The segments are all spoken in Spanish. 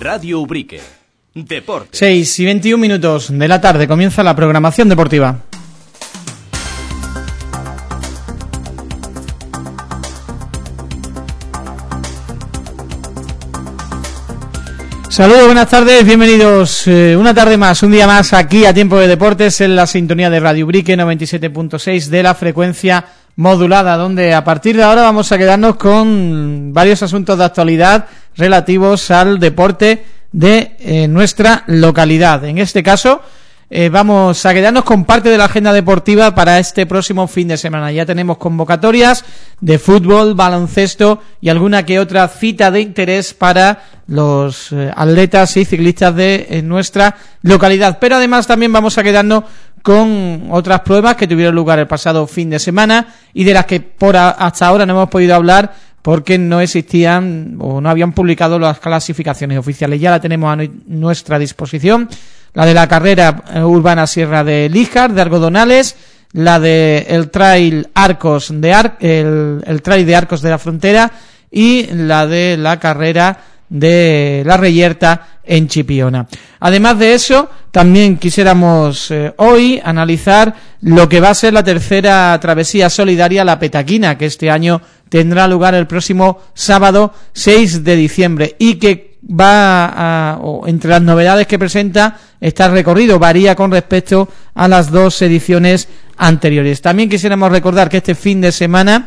Radio Ubrique. Deportes. 6:21 de la tarde comienza la programación deportiva. Saludos, buenas tardes, bienvenidos una tarde más, un día más aquí a Tiempo de Deportes en la sintonía de Radio Ubrique 97.6 de la frecuencia modulada, donde a partir de ahora vamos a quedarnos con varios asuntos de actualidad relativos al deporte de nuestra localidad. En este caso vamos a quedarnos con parte de la agenda deportiva para este próximo fin de semana. Ya tenemos convocatorias de fútbol, baloncesto y alguna que otra cita de interés para los atletas y ciclistas de nuestra localidad. Pero además también vamos a quedarnos con otras pruebas que tuvieron lugar el pasado fin de semana y de las que hasta ahora no hemos podido hablar porque no existían o no habían publicado las clasificaciones oficiales. Ya la tenemos a nuestra disposición. La de la carrera urbana Sierra de Líjar, de Algodonales, la de el Trail Arcos el Trail de Arcos de la Frontera y la de la carrera de la Reyerta en Chipiona. Además de eso, también quisiéramos hoy analizar lo que va a ser la tercera travesía solidaria La Petaquina, que este año tendrá lugar el próximo sábado 6 de diciembre y que entre las novedades que presenta está el recorrido, varía con respecto a las dos ediciones anteriores. También quisiéramos recordar que este fin de semana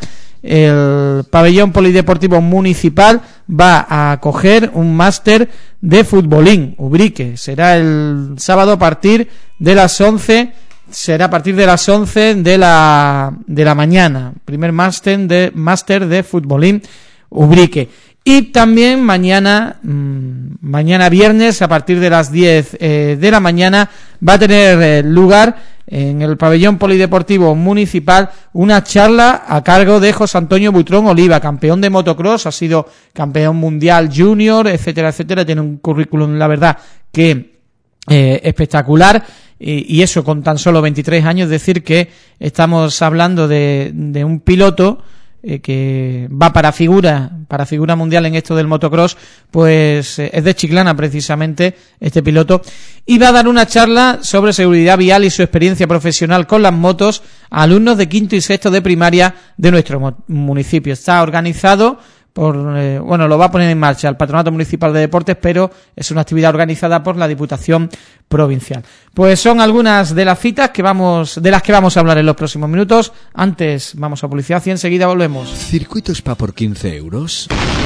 el pabellón polideportivo municipal va a acoger un máster de futbolín Ubrique. Será el sábado a partir de las 11. Será a partir de las 11 de la mañana. Primer máster de futbolín Ubrique. Y también mañana viernes a partir de las 10 de la mañana va a tener lugar en el pabellón polideportivo municipal una charla a cargo de José Antonio Butrón Oliva, campeón de motocross, ha sido campeón mundial junior, etcétera, etcétera, tiene un currículum, la verdad, que espectacular, y eso con tan solo 23 años, es decir que estamos hablando de un piloto que va para figura mundial en esto del motocross, pues es de Chiclana precisamente este piloto, y va a dar una charla sobre seguridad vial y su experiencia profesional con las motos a alumnos de quinto y sexto de primaria de nuestro municipio. Está organizado por, lo va a poner en marcha el Patronato Municipal de Deportes, pero es una actividad organizada por la Diputación Provincial. Pues son algunas de las citas de las que vamos a hablar en los próximos minutos. Antes vamos a publicidad y enseguida volvemos. Circuito Spa por 15 euros.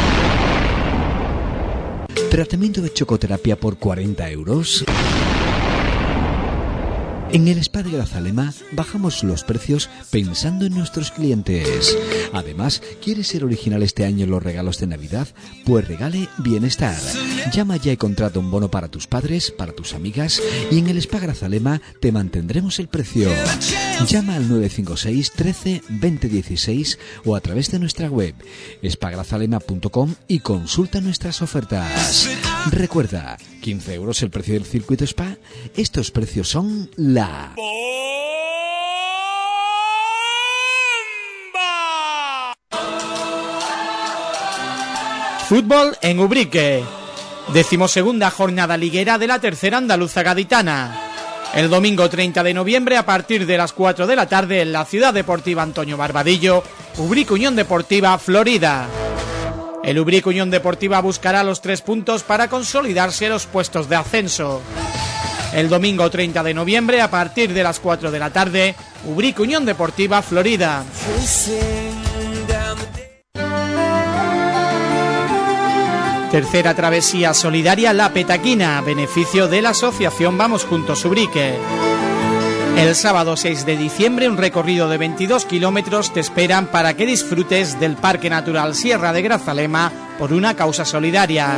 Tratamiento de chocoterapia por 40 euros. En el Spa de Grazalema bajamos los precios pensando en nuestros clientes. Además, ¿quieres ser original este año en los regalos de Navidad? Pues regale bienestar. Llama ya y contrata un bono para tus padres, para tus amigas, y en el Spa Grazalema te mantendremos el precio. Llama al 956 13 20 16 o a través de nuestra web spagrazalema.com y consulta nuestras ofertas. Recuerda, 15 euros el precio del circuito Spa. Estos precios son la... Fútbol en Ubrique. 12ª jornada liguera de la tercera andaluza gaditana. El domingo 30 de noviembre a partir de las 4 de la tarde en la Ciudad Deportiva Antonio Barbadillo, Ubrique Unión Deportiva Florida. El Ubrique Unión Deportiva buscará los 3 puntos para consolidarse los puestos de ascenso. El domingo 30 de noviembre, a partir de las 4 de la tarde, Ubrique Unión Deportiva Florida. Tercera travesía solidaria La Petaquina, beneficio de la asociación Vamos Juntos Ubrique. El sábado 6 de diciembre, un recorrido de 22 kilómetros te esperan para que disfrutes del Parque Natural Sierra de Grazalema por una causa solidaria.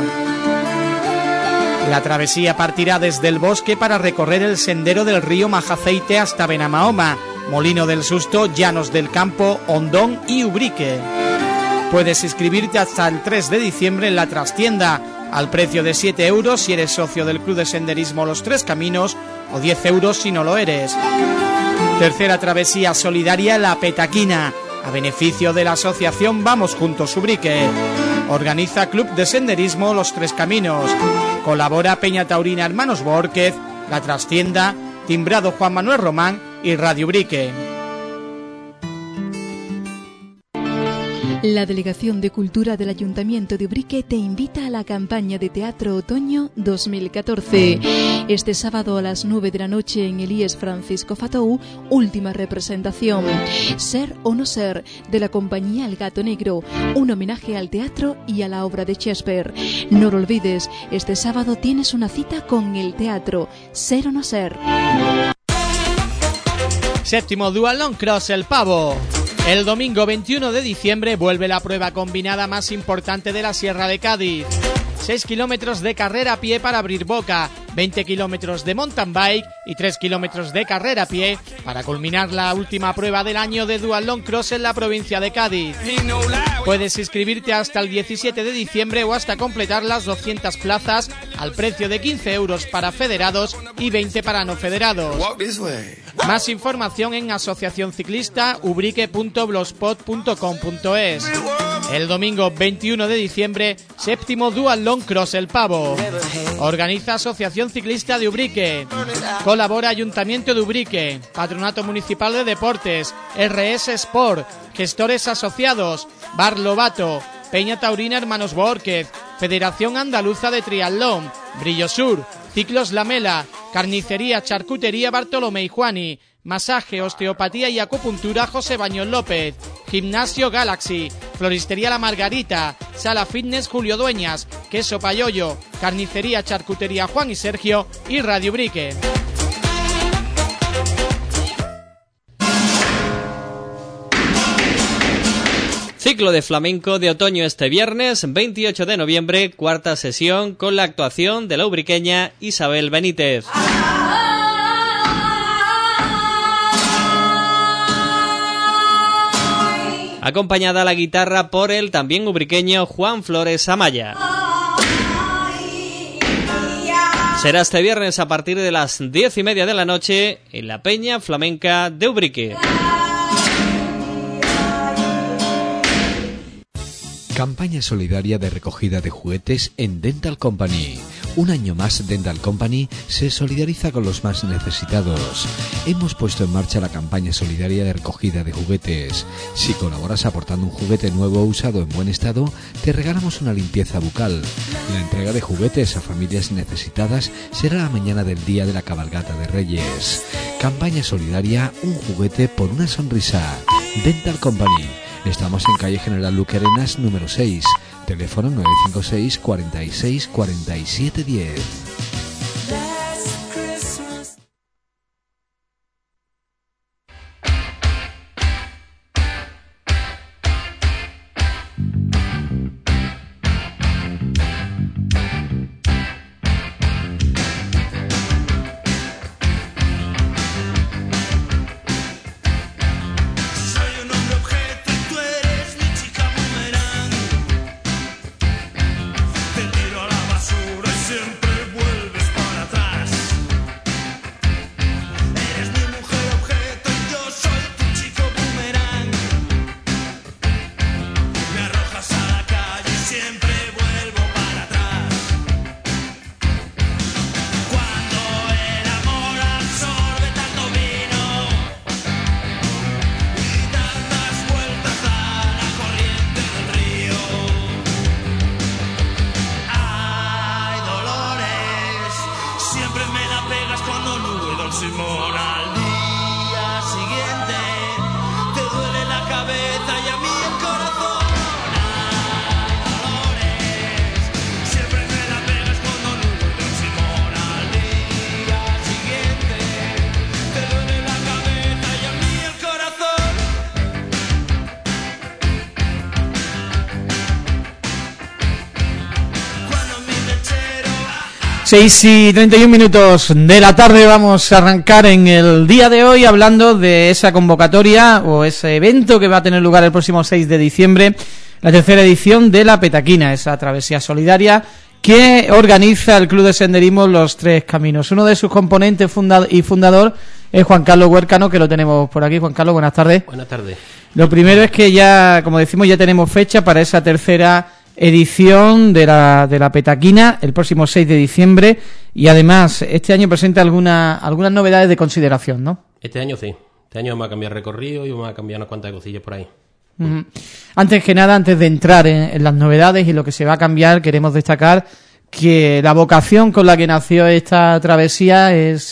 La travesía partirá desde el bosque para recorrer el sendero del río Majaceite hasta Benamahoma, Molino del Susto, Llanos del Campo, Hondón y Ubrique. Puedes inscribirte hasta el 3 de diciembre en la trastienda, al precio de 7 euros si eres socio del Club de Senderismo Los Tres Caminos o 10 euros si no lo eres. Tercera travesía solidaria La Petaquina, a beneficio de la asociación Vamos Juntos Ubrique. Organiza Club de Senderismo Los Tres Caminos. Colabora Peña Taurina Hermanos Bórquez, La Trastienda, Timbrado Juan Manuel Román y Radio Brique. La Delegación de Cultura del Ayuntamiento de Ubrique te invita a la campaña de Teatro Otoño 2014. Este sábado a las 9 de la noche en el IES Francisco Fatou, última representación. Ser o no ser, de la compañía El Gato Negro, un homenaje al teatro y a la obra de Shakespeare. No lo olvides, este sábado tienes una cita con el teatro. Ser o no ser. Séptimo Dual Long Cross El Pavo. El domingo 21 de diciembre vuelve la prueba combinada más importante de la Sierra de Cádiz. 6 kilómetros de carrera a pie para abrir boca, 20 kilómetros de mountain bike y 3 kilómetros de carrera a pie para culminar la última prueba del año de Dual Long Cross en la provincia de Cádiz. Puedes inscribirte hasta el 17 de diciembre o hasta completar las 200 plazas al precio de 15 euros para federados y 20 para no federados. Más información en asociacionciclistaubrique.blogspot.com.es. El domingo 21 de diciembre, séptimo Dual Long Cross El Pavo. Organiza Asociación Ciclista de Ubrique. Colabora Ayuntamiento de Ubrique, Patronato Municipal de Deportes, RS Sport, Gestores Asociados, Bar Lobato, Peña Taurina Hermanos Bórquez, Federación Andaluza de Triatlón, Brillo Sur, Ciclos Lamela, Carnicería Charcutería Bartolomé y Juani, Masaje, Osteopatía y Acupuntura José Baños López, Gimnasio Galaxy, Floristería La Margarita, Sala Fitness Julio Dueñas, Queso Payoyo, Carnicería Charcutería Juan y Sergio y Radio Brique. Ciclo de flamenco de otoño este viernes 28 de noviembre, cuarta sesión con la actuación de la ubriqueña Isabel Benítez. Acompañada a la guitarra por el también ubriqueño Juan Flores Amaya. Será este viernes a partir de las 10:30 de la noche en la Peña Flamenca de Ubrique. Campaña solidaria de recogida de juguetes en Dental Company. Un año más Dental Company se solidariza con los más necesitados. Hemos puesto en marcha la campaña solidaria de recogida de juguetes. Si colaboras aportando un juguete nuevo o usado en buen estado, te regalamos una limpieza bucal. La entrega de juguetes a familias necesitadas será la mañana del día de la cabalgata de Reyes. Campaña solidaria, un juguete por una sonrisa. Dental Company. Estamos en calle General Luque Arenas, número 6. Teléfono 956 46 47 10. Seis y 31 minutos de la tarde. Vamos a arrancar en el día de hoy hablando de esa convocatoria o ese evento que va a tener lugar el próximo 6 de diciembre, la tercera edición de la Petaquina, esa travesía solidaria que organiza el Club de Senderismo Los Tres Caminos. Uno de sus componentes y fundador es Juan Carlos Huércano, que lo tenemos por aquí. Juan Carlos, buenas tardes. Buenas tardes. Lo primero es que ya, como decimos, ya tenemos fecha para esa tercera edición de la Petaquina el próximo 6 de diciembre y además este año presenta algunas novedades de consideración, ¿no? Este año sí. Este año vamos a cambiar recorrido y vamos a cambiar unas cuantas cosillas por ahí. Antes que nada, antes de entrar en las novedades y lo que se va a cambiar, queremos destacar que la vocación con la que nació esta travesía es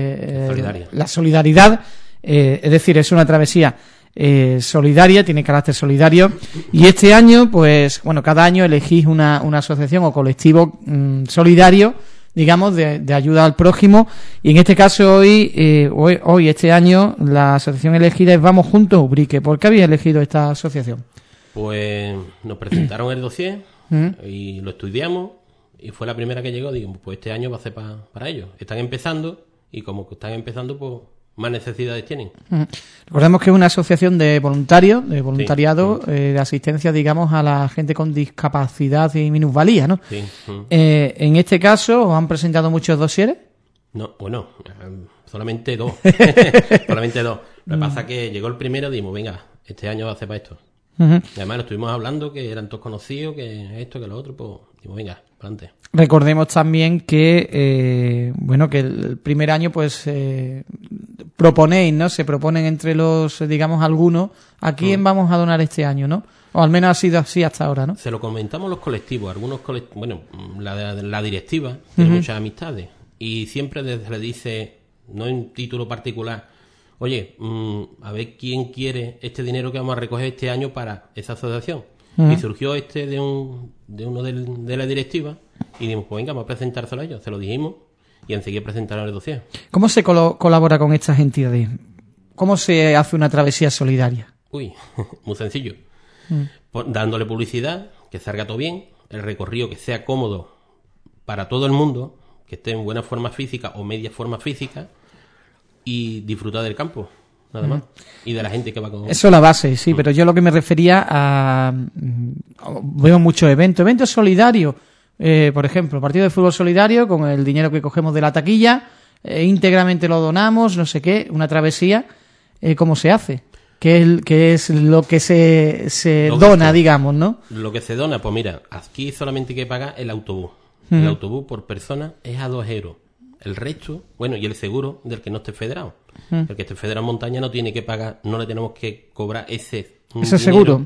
la solidaridad, es decir, es una travesía solidaria, tiene carácter solidario, y este año, pues, bueno, cada año elegís una asociación o colectivo solidario, digamos, de ayuda al prójimo, y en este caso hoy este año, la asociación elegida es Vamos Juntos Ubrique. ¿Por qué habéis elegido esta asociación? Pues nos presentaron el dossier y lo estudiamos, y fue la primera que llegó. Digo, pues este año va a ser para ellos. Están empezando, y como que están empezando, pues más necesidades tienen. Recordemos que es una asociación de voluntarios, de voluntariado, de asistencia, digamos, a la gente con discapacidad y minusvalía, ¿no? Sí. En este caso, ¿os han presentado muchos dosieres? No, bueno, solamente 2. Solamente 2. Lo que pasa es que llegó el primero y dijimos, venga, este año va a ser para esto. Y además lo estuvimos hablando, que eran todos conocidos, que esto, que lo otro, pues dijimos, venga, para adelante. Recordemos también que que el primer año pues proponéis, ¿no? Se proponen entre los, digamos, algunos a quién vamos a donar este año, ¿no? O al menos ha sido así hasta ahora, ¿no? Se lo comentamos los colectivos, la directiva tiene muchas amistades y siempre le dice, no en título particular, oye, a ver quién quiere este dinero que vamos a recoger este año para esa asociación. Y surgió de uno de la directiva y dijimos, pues venga, vamos a presentárselo a ellos. Se lo dijimos y enseguida presentaron el dossier. ¿Cómo se colabora con estas entidades? ¿Cómo se hace una travesía solidaria? Uy, muy sencillo. Dándole publicidad, que salga todo bien, el recorrido que sea cómodo para todo el mundo, que esté en buena forma física o media forma física y disfrutar del campo. Nada más. Y de la gente que va con... Eso es la base, sí, pero yo lo que me refería a... Veo muchos eventos solidarios, por ejemplo, partido de fútbol solidario, con el dinero que cogemos de la taquilla, íntegramente lo donamos, no sé qué, una travesía, ¿cómo se hace? ¿Qué es lo que se dona, digamos, no? Lo que se dona, pues mira, aquí solamente hay que pagar el autobús. El autobús por persona es a 2 euros. El resto, bueno, y el seguro del que no esté federado. El que esté federado en montaña no tiene que pagar, no le tenemos que cobrar ese seguro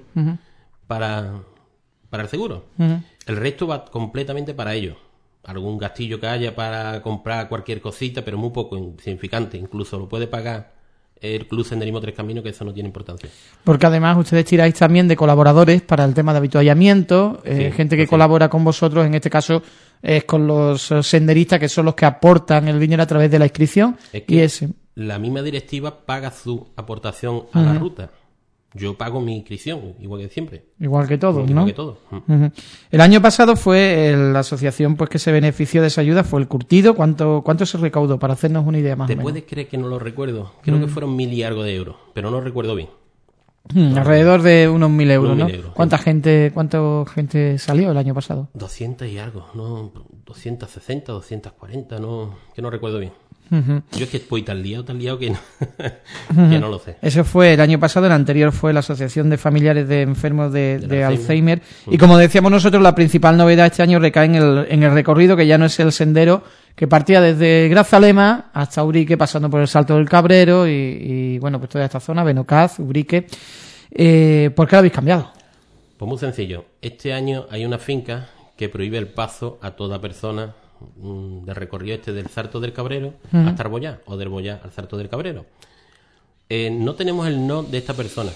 para el seguro. El resto va completamente para ellos. Algún gastillo que haya para comprar cualquier cosita, pero muy poco insignificante. Incluso lo puede pagar el Club Senderismo Tres Caminos, que eso no tiene importancia. Porque además ustedes tiráis también de colaboradores para el tema de habituallamiento, gente que colabora con vosotros, en este caso con los senderistas, que son los que aportan el dinero a través de la inscripción. Es que la misma directiva paga su aportación a la ruta. Yo pago mi inscripción, igual que siempre. Igual que todos, ¿no? Igual que todos. El año pasado fue la asociación pues que se benefició de esa ayuda, fue el Curtido. ¿Cuánto se recaudó? Para hacernos una idea más o menos. ¿Te puedes creer que no lo recuerdo? Creo que fueron 1.000 y algo de euros, pero no recuerdo bien. Alrededor de unos 1.000 euros, ¿no? Euros, ¿Cuánta gente salió el año pasado? 200 y algo, ¿no? 260, 240, que no recuerdo bien. Yo es que estoy tan liado que no lo sé. Eso fue el año pasado, el anterior fue la Asociación de Familiares de Enfermos de Alzheimer. Y como decíamos nosotros, la principal novedad este año recae en el recorrido, que ya no es el sendero que partía desde Grazalema hasta Ubrique, pasando por el Salto del Cabrero y bueno, pues toda esta zona, Benocaz, Ubrique. ¿Por qué lo habéis cambiado? Pues muy sencillo. Este año hay una finca que prohíbe el paso a toda persona del recorrido del Salto del Cabrero hasta Arbollá, o del Bollá al Salto del Cabrero. No tenemos el no de esta persona.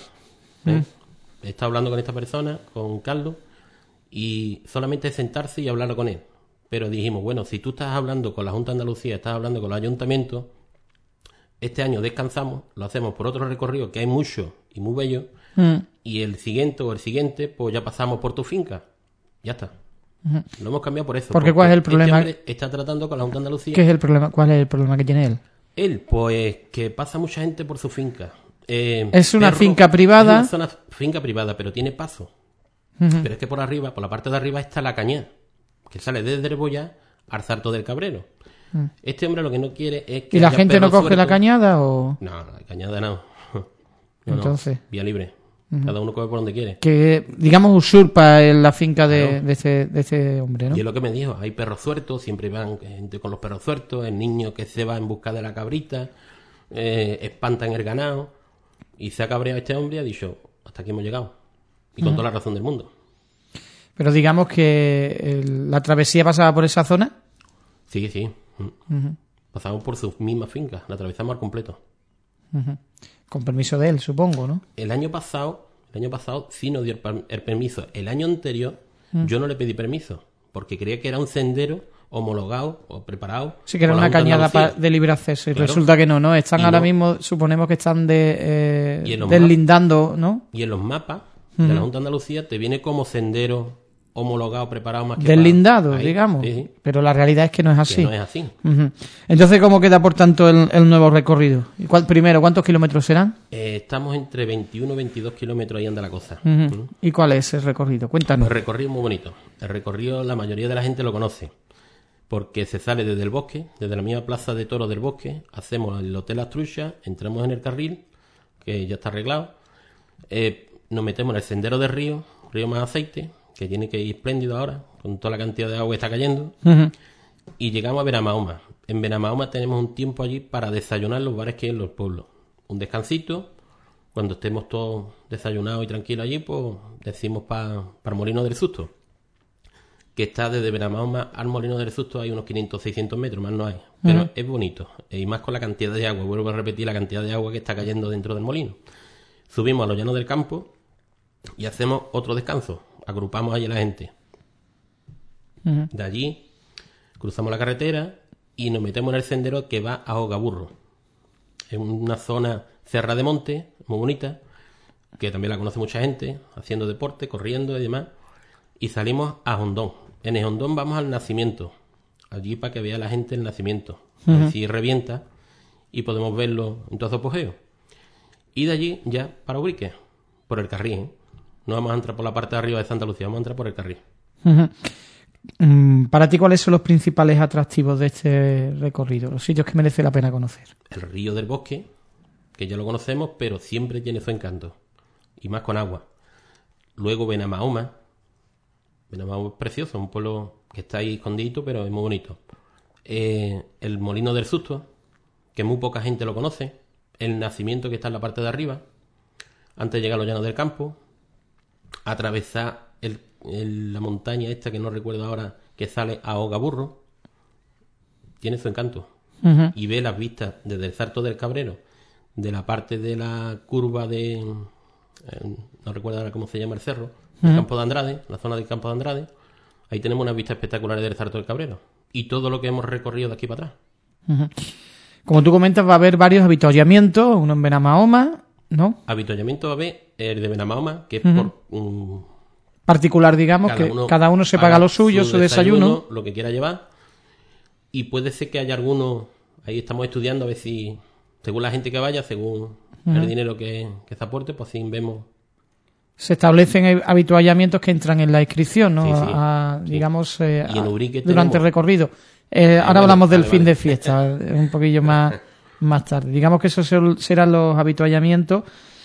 He estado hablando con esta persona, con Carlos, y solamente es sentarse y hablarlo con él. Pero dijimos, bueno, si tú estás hablando con la Junta de Andalucía, estás hablando con los ayuntamientos, este año descansamos, lo hacemos por otro recorrido que hay mucho y muy bello, y el siguiente, pues ya pasamos por tu finca. Ya está. Lo hemos cambiado por eso. Porque ¿cuál es el problema? Este hombre está tratando con la Junta de Andalucía. ¿Qué es el problema? ¿Cuál es el problema que tiene él? Él, pues, que pasa mucha gente por su finca. Es una finca privada. Es una finca privada, pero tiene paso. Pero es que por arriba, por la parte de arriba, está la cañada, que sale desde el Bollá al Salto del Cabrero. Este hombre lo que no quiere es que... ¿Y la gente no coge la cañada o...? No, la cañada no. Entonces... Vía libre. Cada uno coge por donde quiere. Que, digamos, usurpa en la finca de este hombre, ¿no? Y es lo que me dijo, hay perros sueltos, siempre van gente con los perros sueltos, el niño que se va en busca de la cabrita, espantan el ganado, y se ha cabreado este hombre y ha dicho, hasta aquí hemos llegado. Y con toda la razón del mundo. Pero digamos que la travesía pasaba por esa zona. Sí. Pasamos por sus mismas fincas, la atravesamos al completo. Con permiso de él, supongo, ¿no? El año pasado sí nos dio el permiso. El año anterior yo no le pedí permiso, porque creía que era un sendero homologado o preparado. Sí, que era una cañada de libre acceso. Y claro, resulta que no. Están ahora mismo, suponemos que están deslindando, ¿no? Y en los mapas de la Junta de Andalucía te viene como sendero homologado, preparado más que deslindado, digamos. Sí. Pero la realidad es que no es así. Que no es así. Entonces, ¿cómo queda por tanto el nuevo recorrido? Primero, ¿cuántos kilómetros serán? Estamos entre 21 y 22 kilómetros ahí anda la cosa. ¿Y cuál es el recorrido? Cuéntanos. El recorrido es muy bonito. El recorrido la mayoría de la gente lo conoce, porque se sale desde el bosque, desde la misma plaza de toros del bosque, hacemos el Hotel Las Truchas, entramos en el carril, que ya está arreglado, nos metemos en el sendero del río Más Aceite, que tiene que ir espléndido ahora, con toda la cantidad de agua que está cayendo, y llegamos a Benamahoma. En Benamahoma tenemos un tiempo allí para desayunar en los bares que hay en los pueblos. Un descansito, cuando estemos todos desayunados y tranquilos allí, pues decimos para el Molino del Susto, que está desde Benamahoma al Molino del Susto hay unos 500-600 metros, más no hay. Pero es bonito, y más con la cantidad de agua. Vuelvo a repetir la cantidad de agua que está cayendo dentro del molino. Subimos a los llanos del campo y hacemos otro descanso. Agrupamos allí a la gente. De allí cruzamos la carretera y nos metemos en el sendero que va a Ogaburro. Es una zona cerrada de monte, muy bonita, que también la conoce mucha gente, haciendo deporte, corriendo y demás. Y salimos a Hondón. En el Hondón vamos al nacimiento, allí para que vea la gente el nacimiento. A ver si revienta y podemos verlo en todo su apogeo. Y de allí ya para Ubrique, por el carril, No vamos a entrar por la parte de arriba de Santa Lucía, vamos a entrar por el carril. Para ti, ¿cuáles son los principales atractivos de este recorrido? Los sitios que merece la pena conocer. El río del Bosque, que ya lo conocemos, pero siempre tiene su encanto. Y más con agua. Luego Benamahoma. Benamahoma es precioso, un pueblo que está ahí escondido, pero es muy bonito. El Molino del Susto, que muy poca gente lo conoce. El nacimiento que está en la parte de arriba. Antes de llegar a los llanos del campo. Atravesar la montaña esta que no recuerdo ahora, que sale a Ogaburro. Tiene su encanto. Y ve las vistas desde el Sarto del Cabrero, de la parte de la curva de... no recuerdo ahora cómo se llama el cerro, el Campo de Andrade, la zona del Campo de Andrade. Ahí tenemos unas vistas espectaculares del Sarto del Cabrero. Y todo lo que hemos recorrido de aquí para atrás. Como tú comentas, va a haber varios avituallamientos, uno en Benamahoma, ¿no? Avituallamiento va a haber el de Benamahoma, que es por... particular, digamos, cada uno se paga lo suyo, su desayuno, lo que quiera llevar. Y puede ser que haya algunos, ahí estamos estudiando a ver si, según la gente que vaya, según el dinero que se aporte, pues así vemos. Se establecen habituallamientos que entran en la inscripción, ¿no? Sí. Digamos, y en Ubrique durante el recorrido. Ahora hablamos del fin de fiesta, un poquillo más tarde. Digamos que esos serán los habituallamientos.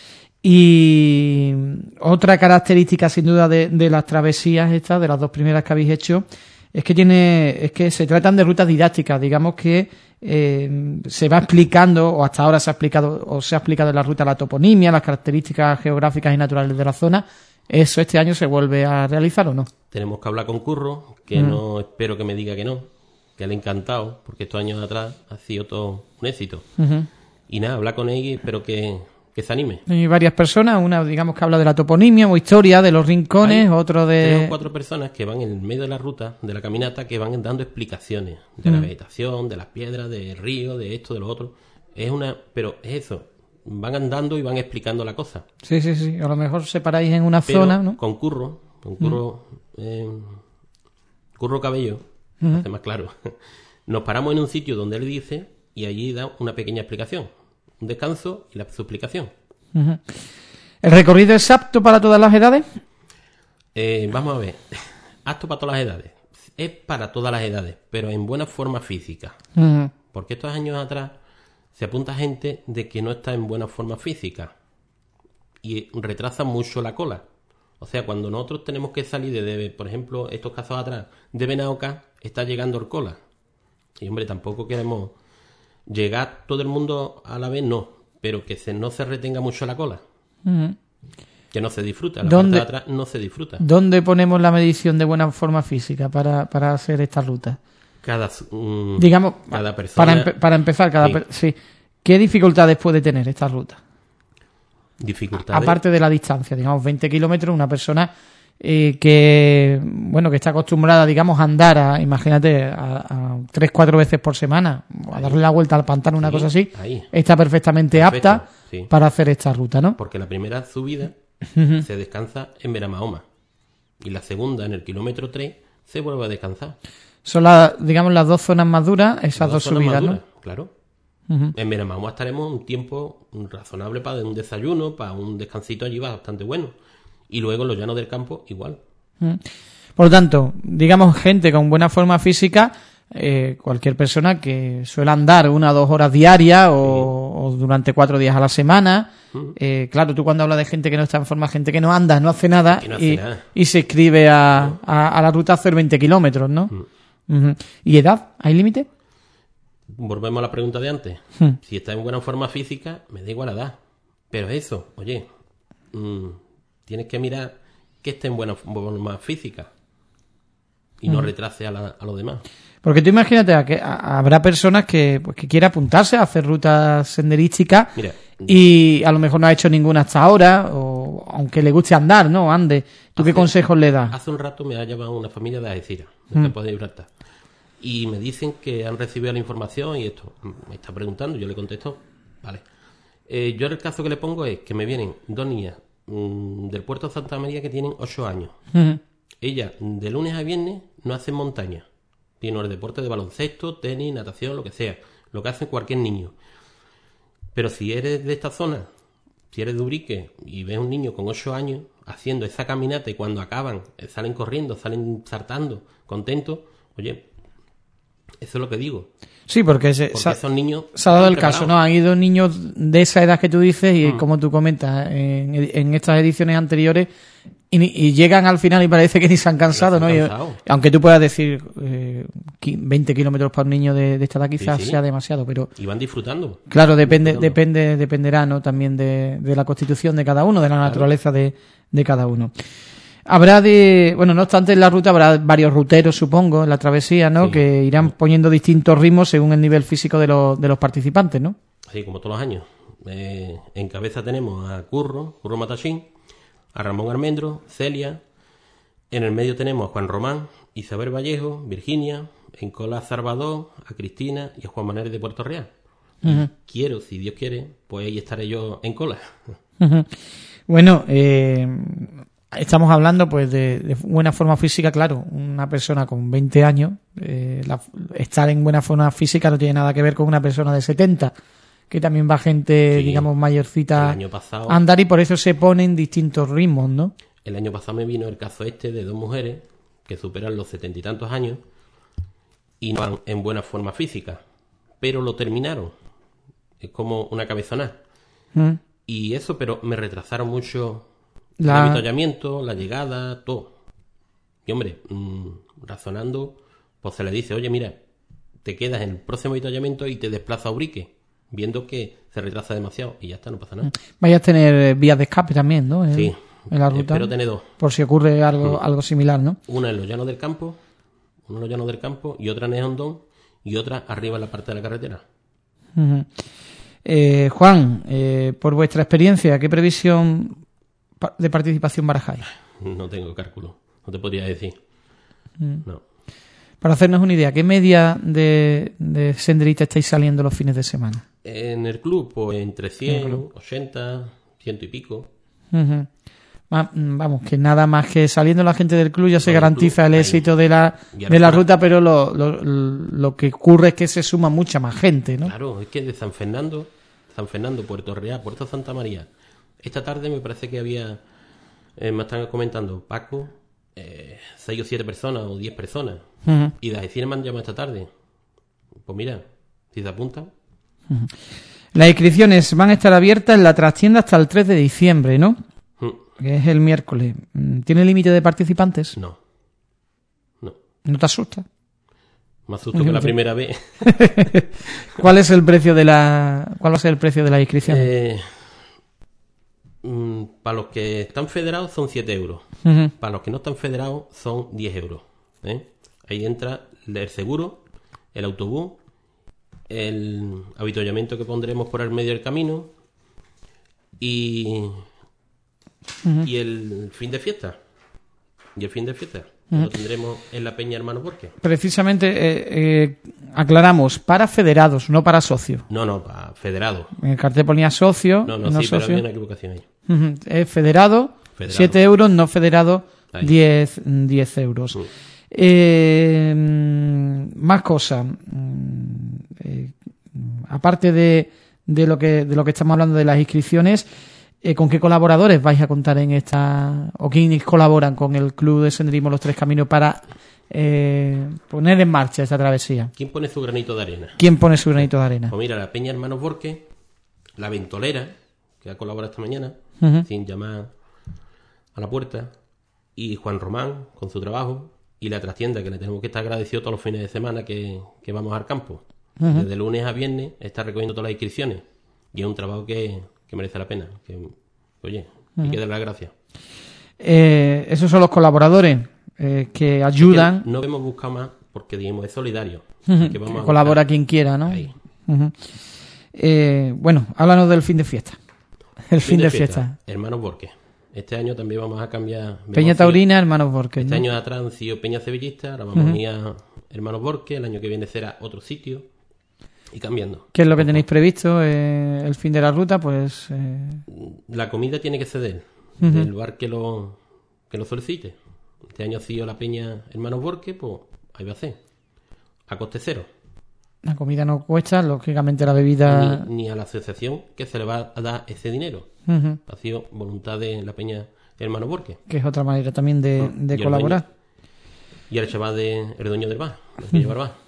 Y otra característica, sin duda, de las travesías estas, de las dos primeras que habéis hecho, es que se tratan de rutas didácticas. Digamos que se va explicando, o hasta ahora se ha explicado en la ruta la toponimia, las características geográficas y naturales de la zona. ¿Eso este año se vuelve a realizar o no? Tenemos que hablar con Curro, que no espero que me diga que no, que le ha encantado, porque estos años atrás ha sido todo un éxito. Y nada, hablar con él, pero que se anime. Hay varias personas, una digamos que habla de la toponimia o historia, de los rincones, otro de... 3 o 4 personas que van en el medio de la ruta, de la caminata, que van dando explicaciones de la vegetación, de las piedras, del río, de esto, de lo otro. Pero es eso, van andando y van explicando la cosa. Sí, a lo mejor separáis en una zona, ¿no? Con Curro Cabello, hace más claro. Nos paramos en un sitio donde él dice y allí da una pequeña explicación. Un descanso y su explicación. ¿El recorrido es apto para todas las edades? Vamos a ver. Apto para todas las edades. Es para todas las edades, pero en buena forma física. Porque estos años atrás se apunta gente de que no está en buena forma física. y retrasa mucho la cola. O sea, cuando nosotros tenemos que salir de por ejemplo, estos casos atrás, de Benaoca, está llegando Orcola. Y, hombre, tampoco queremos llegar todo el mundo a la vez, no. Pero que no se retenga mucho la cola. Uh-huh. Que no se disfruta. La parte de atrás no se disfruta. ¿Dónde ponemos la medición de buena forma física para hacer esta ruta? Cada Para persona... empezar, sí. ¿Qué dificultades puede tener esta ruta? Dificultades. Aparte de la distancia, digamos 20 kilómetros, una persona que está acostumbrada, digamos, a andar, imagínate, a 3-4 veces por semana, a darle la vuelta al pantano, una cosa así, está perfectamente apta para hacer esta ruta, ¿no? Porque la primera subida se descansa en Beramahoma y la segunda, en el kilómetro 3, se vuelve a descansar. Son las 2 zonas más duras, esas dos subidas, ¿no? Claro. En Beramahoma estaremos un tiempo razonable para un desayuno, para un descansito allí bastante bueno. Y luego en los llanos del campo, igual. Por lo tanto, digamos, gente con buena forma física, cualquier persona que suele andar 1 o 2 horas diarias o durante 4 días a la semana. Claro, tú cuando hablas de gente que no está en forma, gente que no anda, no hace nada, y se inscribe a la ruta a hacer 20 kilómetros, ¿no? ¿Y edad? ¿Hay límite? Volvemos a la pregunta de antes. Si está en buena forma física, me da igual la edad. Pero eso, oye, tienes que mirar que esté en buena forma física y no retrase a los demás. Porque tú imagínate que habrá personas que quieran apuntarse a hacer rutas senderísticas. Mira, y a lo mejor no ha hecho ninguna hasta ahora, o aunque le guste andar, ¿no? Ande. ¿Tú qué consejos le das? Hace un rato me ha llamado una familia de Algeciras, de Campo de Gibraltar. Y me dicen que han recibido la información y esto. Me está preguntando, yo le contesto, vale. Yo el caso que le pongo es que me vienen 2 niñas del puerto de Santa María que tienen 8 años. Ellas, de lunes a viernes, no hacen montaña. Tienen el deporte de baloncesto, tenis, natación, lo que sea. Lo que hace cualquier niño. Pero si eres de esta zona, si eres de Ubrique y ves un niño con 8 años haciendo esa caminata y cuando acaban salen corriendo, salen saltando, contentos, oye... Eso es lo que digo. Sí, porque esos niños se ha dado el caso, ¿no? Han ido niños de esa edad que tú dices y como tú comentas, en estas ediciones anteriores y llegan al final y parece que ni se han cansado, ¿no? Aunque tú puedas decir 20 kilómetros para un niño de esta edad quizás sea demasiado, pero... Y van disfrutando. Claro, dependerá, ¿no? También de la constitución de cada uno, de la naturaleza de cada uno. Habrá no obstante, en la ruta habrá varios ruteros, supongo, en la travesía, ¿no? Sí. Que irán poniendo distintos ritmos según el nivel físico de los participantes, ¿no? Sí, como todos los años. En cabeza tenemos a Curro Matachín, a Ramón Almendro, Celia. En el medio tenemos a Juan Román, Isabel Vallejo, Virginia. En cola a Salvador, a Cristina y a Juan Manuel de Puerto Real. Quiero, si Dios quiere, pues ahí estaré yo en cola. Bueno, estamos hablando pues de buena forma física, claro. Una persona con 20 años, estar en buena forma física no tiene nada que ver con una persona de 70, que también va gente, digamos, mayorcita a andar y por eso se ponen distintos ritmos, ¿no? El año pasado me vino el caso de 2 mujeres que superan los 70 y tantos años y no van en buena forma física, pero lo terminaron. Es como una cabezonada. Y eso, pero me retrasaron mucho... El avituallamiento, la llegada, todo. Y hombre, razonando, pues se le dice, oye, mira, te quedas en el próximo avituallamiento y te desplaza a Ubrique, viendo que se retrasa demasiado y ya está, no pasa nada. Vayas a tener vías de escape también, ¿no? Sí, en la ruta. Espero tener 2. Por si ocurre algo similar, ¿no? Una en los llanos del campo, y otra en Hondón y otra arriba en la parte de la carretera. Juan, por vuestra experiencia, ¿qué previsión de participación barajáis? No tengo cálculo, no te podría decir. No. Para hacernos una idea, ¿qué media de senderistas estáis saliendo los fines de semana? En el club, pues entre 100, 80, 100 y pico. Vamos, que nada más que saliendo la gente del club ya se garantiza el éxito de la ruta, pero lo que ocurre es que se suma mucha más gente, ¿no? Claro, es que de San Fernando, Puerto Real, Puerto Santa María. Esta tarde me parece que había, me están comentando, Paco, 6 o 7 personas o 10 personas. Y de Algeciras me han llamado esta tarde. Pues mira, si se apuntan. Las inscripciones van a estar abiertas en la trastienda hasta el 3 de diciembre, ¿no? Que es el miércoles. ¿Tiene límite de participantes? No. ¿No te asusta? Me asusto que la primera vez. ¿Cuál va a ser el precio de la inscripción? Para los que están federados son 7 euros. Uh-huh. Para los que no están federados son 10 euros. Ahí entra el seguro, el autobús, el avituallamiento que pondremos por el medio del camino y el fin de fiesta. Lo tendremos en la Peña Hermanos Borque. Precisamente, aclaramos, para federados, no para socios. No, para federados. En el cartel ponía socio. No, sí, pero había una equivocación ahí. Uh-huh. Es federado, 7 euros, no federado, 10 euros. Más cosas. Aparte de lo que estamos hablando de las inscripciones, ¿con qué colaboradores vais a contar en esta, o quiénes colaboran con el Club de Senderismo Los Tres Caminos para poner en marcha esta travesía? ¿Quién pone su granito de arena? Pues mira, la Peña Hermanos Borque, la Ventolera, que ha colaborado esta mañana, sin llamar a la puerta, y Juan Román, con su trabajo, y la trastienda, que le tenemos que estar agradecidos todos los fines de semana que vamos al campo. Desde lunes a viernes está recogiendo todas las inscripciones, y es un trabajo que merece la pena. Hay que darle las gracias. Esos son los colaboradores que ayudan. Es que no hemos buscado más porque, digamos, es solidario. Que colabora quien quiera, ¿no? Bueno, háblanos del fin de fiesta. El fin de fiesta. Hermanos Borque. Este año también vamos a cambiar. Peña Taurina, Hermanos Borque. Este año atrás han sido Peña Sevillista, ahora vamos a ir a Hermanos Borque, el año que viene será otro sitio, y cambiando. ¿Qué es lo que tenéis previsto? El fin de la ruta, pues... La comida tiene que ceder del bar que lo solicite. Este año ha sido la Peña Hermanos Borque, pues ahí va a ser. A coste cero. La comida no cuesta, lógicamente la bebida... Ni a la asociación que se le va a dar ese dinero. Ha sido voluntad de la Peña Hermanos Borque. Que es otra manera también de colaborar. Y el chaval el dueño del bar, el que lleva el bar.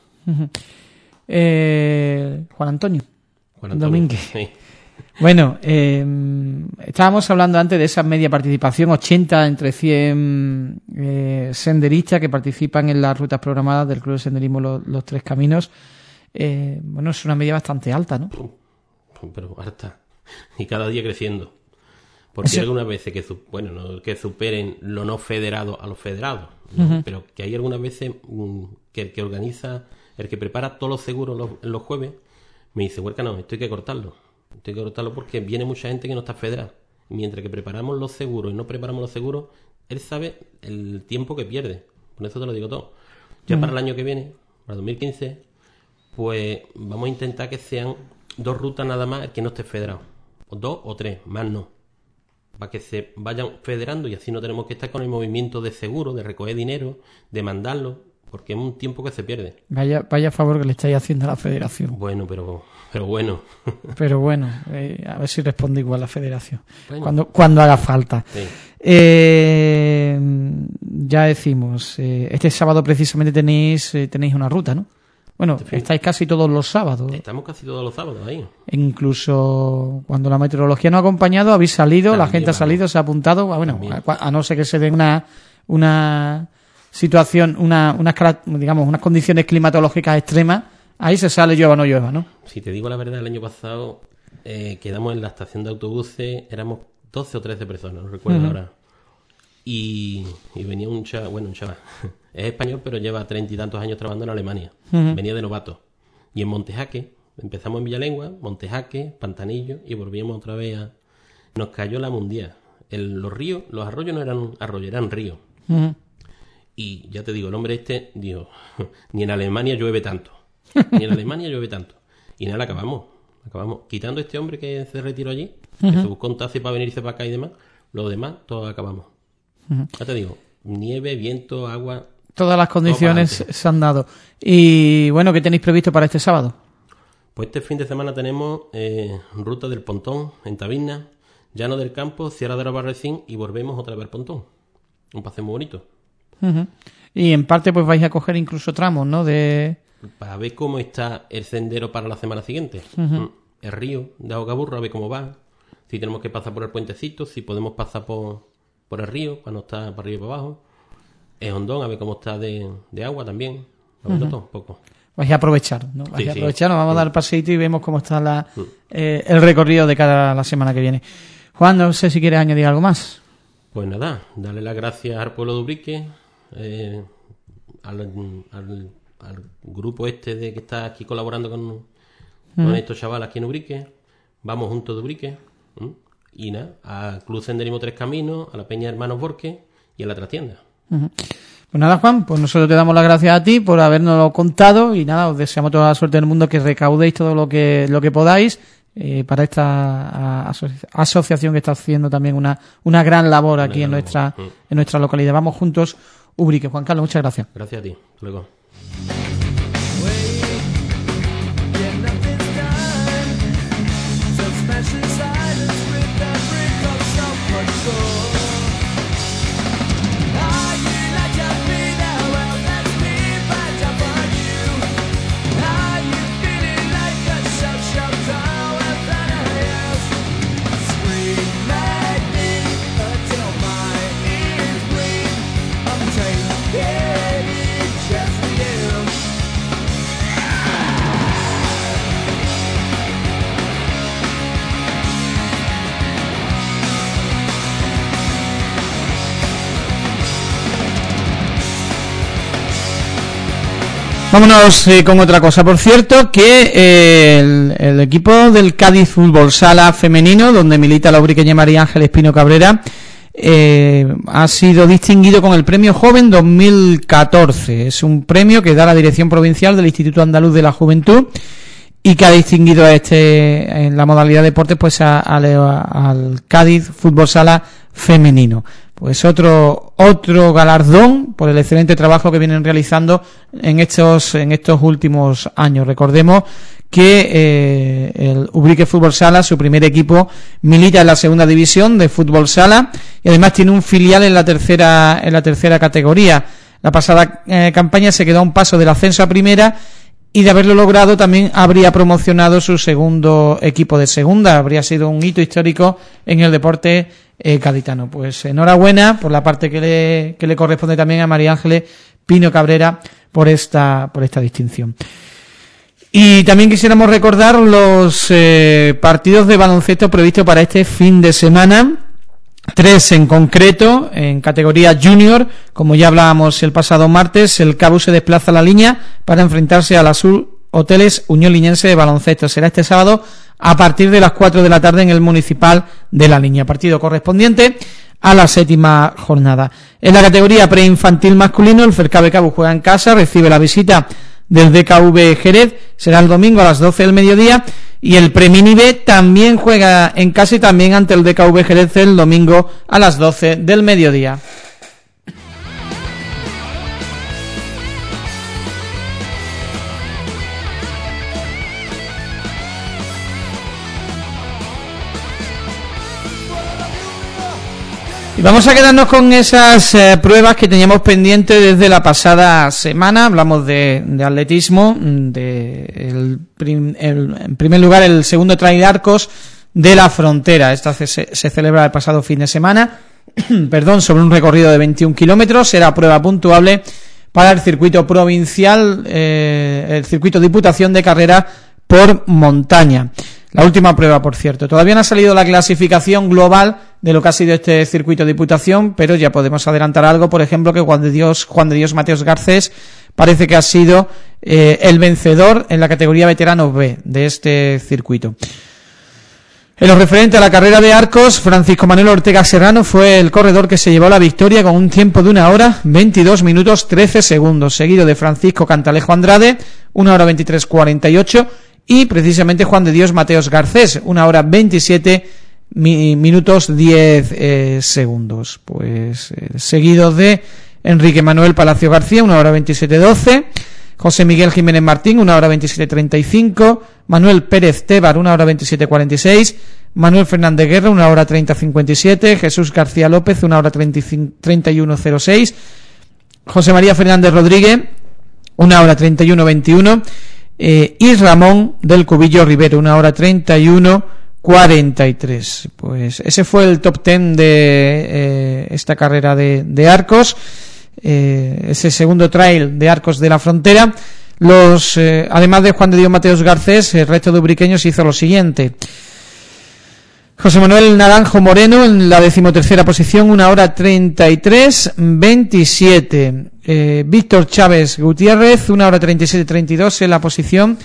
Juan Antonio Domínguez. Sí. Bueno, estábamos hablando antes de esa media participación, 80 entre 100 senderistas que participan en las rutas programadas del Club de Senderismo Los Tres Caminos. Bueno, es una media bastante alta, ¿no? Pero alta. Y cada día creciendo. Porque hay algunas veces no que superen lo no federado a los federados, ¿no? Pero que hay algunas veces que el que organiza, el que prepara todos los seguros los jueves, me dice, Huércano, esto hay que cortarlo porque viene mucha gente que no está federada. Mientras que preparamos los seguros y no preparamos los seguros, él sabe el tiempo que pierde. Por eso te lo digo todo. Ya para el año que viene, para 2015, pues vamos a intentar que sean 2 rutas nada más el que no esté federado. O 2 o 3, más no. Para que se vayan federando y así no tenemos que estar con el movimiento de seguro, de recoger dinero, de mandarlo, porque es un tiempo que se pierde. Vaya favor que le estáis haciendo a la federación. Bueno, pero bueno. Pero bueno, a ver si responde igual la federación. Bueno. Cuando haga falta. Sí. Ya decimos, este sábado precisamente tenéis una ruta, ¿no? Bueno, estáis casi todos los sábados. Estamos casi todos los sábados ahí. Incluso cuando la meteorología nos ha acompañado, habéis salido, también la gente ha salido, se ha apuntado. Bueno, a no ser que se den una situación, unas condiciones climatológicas extremas, ahí se sale llueva o no llueva, ¿no? Si te digo la verdad, el año pasado quedamos en la estación de autobuses, éramos 12 o 13 personas, no recuerdo ahora. Y venía un chaval, es español, pero lleva 30 y tantos años trabajando en Alemania. Venía de novato. Y en Montejaque, empezamos en Villalengua, Montejaque, Pantanillo, y volvíamos otra vez Nos cayó la mundial. Los ríos, los arroyos no eran arroyos, eran ríos. Y ya te digo, el hombre dijo, ni en Alemania llueve tanto. Y nada, acabamos. Quitando este hombre que se retiró allí, que se buscó un taxi para venirse para acá y demás, lo demás, todos acabamos. Ya te digo, nieve, viento, agua... Todas las condiciones se han dado. Y bueno, ¿qué tenéis previsto para este sábado? Pues este fin de semana tenemos ruta del Pontón en Taberna, Llano del Campo, Sierra de la Barrecín y volvemos otra vez al Pontón. Un paseo muy bonito. Y en parte pues vais a coger incluso tramos, ¿no? Para ver cómo está el sendero para la semana siguiente. el río de Ahogaburro, a ver cómo va, si tenemos que pasar por el puentecito, si podemos pasar por el río, cuando está para arriba y para abajo. Es hondón, a ver cómo está de agua también. Todo un poco. Vais a aprovechar, ¿no? Vais a aprovechar, nos vamos a dar el paseíto y vemos cómo está el recorrido de cara a la semana que viene. Juan, no sé si quieres añadir algo más. Pues nada, darle las gracias al pueblo de Ubrique, al grupo de que está aquí colaborando con estos chavales aquí en Ubrique. Vamos juntos de Ubrique. Y nada, al Club Senderismo Tres Caminos, a la Peña Hermanos Borque y a la trastienda. Pues nada, Juan, pues nosotros te damos las gracias a ti por habernoslo contado y nada, os deseamos toda la suerte del mundo, que recaudéis todo lo que podáis para esta asociación que está haciendo también una gran labor aquí en nuestra localidad. Vamos juntos, Ubrique. Juan Carlos, muchas gracias. Gracias a ti. Hasta luego. Vámonos con otra cosa. Por cierto, que el equipo del Cádiz Fútbol Sala femenino, donde milita la ubriqueña María Ángeles Pino Cabrera, ha sido distinguido con el Premio Joven 2014. Es un premio que da la Dirección Provincial del Instituto Andaluz de la Juventud y que ha distinguido en la modalidad de deportes pues al Cádiz Fútbol Sala femenino. Pues otro galardón por el excelente trabajo que vienen realizando en estos últimos años. Recordemos que el Ubrique Fútbol Sala, su primer equipo, milita en la segunda división de fútbol sala y además tiene un filial en la tercera categoría. La pasada campaña se quedó a un paso del ascenso a primera, y de haberlo logrado también habría promocionado su segundo equipo de segunda. Habría sido un hito histórico en el deporte gaditano. Pues enhorabuena por la parte que le corresponde también a María Ángeles Pino Cabrera por esta distinción. Y también quisiéramos recordar los partidos de baloncesto previstos para este fin de semana. 3 en concreto, en categoría junior, como ya hablábamos el pasado martes. El Cabu se desplaza a La Liña para enfrentarse al Azul Hoteles Unión Liñense de baloncesto. Será este sábado a partir de las 4 de la tarde en el Municipal de La Liña, partido correspondiente a la 7ª jornada. En la categoría preinfantil masculino, el Fercabe Cabu juega en casa, recibe la visita del DKV Jerez, será el domingo a las 12 del mediodía, y el Premini B también juega en casa y también ante el DKV Jerez el domingo a las 12 del mediodía. Y vamos a quedarnos con esas pruebas que teníamos pendientes desde la pasada semana. Hablamos de atletismo, en primer lugar el segundo Trail de Arcos de la Frontera. Esta se celebra el pasado fin de semana, sobre un recorrido de 21 kilómetros. Será prueba puntuable para el circuito provincial, el circuito Diputación de carrera por montaña. La última prueba, por cierto. Todavía no ha salido la clasificación global de lo que ha sido este circuito de Diputación, pero ya podemos adelantar algo. Por ejemplo, que Juan de Dios Mateos Garcés parece que ha sido el vencedor en la categoría veteranos B de este circuito. En lo referente a la carrera de Arcos, Francisco Manuel Ortega Serrano fue el corredor que se llevó la victoria con un tiempo de 1 hora 22 minutos 13 segundos, seguido de Francisco Cantalejo Andrade, 1 hora 23 48, y precisamente Juan de Dios Mateos Garcés, 1 hora 27 minutos 10 segundos. Pues seguidos de Enrique Manuel Palacio García, 1 hora 27 12, José Miguel Jiménez Martín, 1 hora 27 35, Manuel Pérez Tebar, 1 hora 27 46, Manuel Fernández Guerra, 1 hora 30 57, Jesús García López, 1 hora 31 06, José María Fernández Rodríguez, 1 hora 31 21, y Ramón del Cubillo Rivero, 1 hora 31:43. Pues ese fue el top 10 de esta carrera de Arcos, ese segundo trail de Arcos de la Frontera. Además de Juan de Dios Mateos Garcés, el resto de ubriqueños hizo lo siguiente: José Manuel Naranjo Moreno en la 13ª posición, 1 hora 33:27. Víctor Chávez Gutiérrez, 1 hora 37:32 en la posición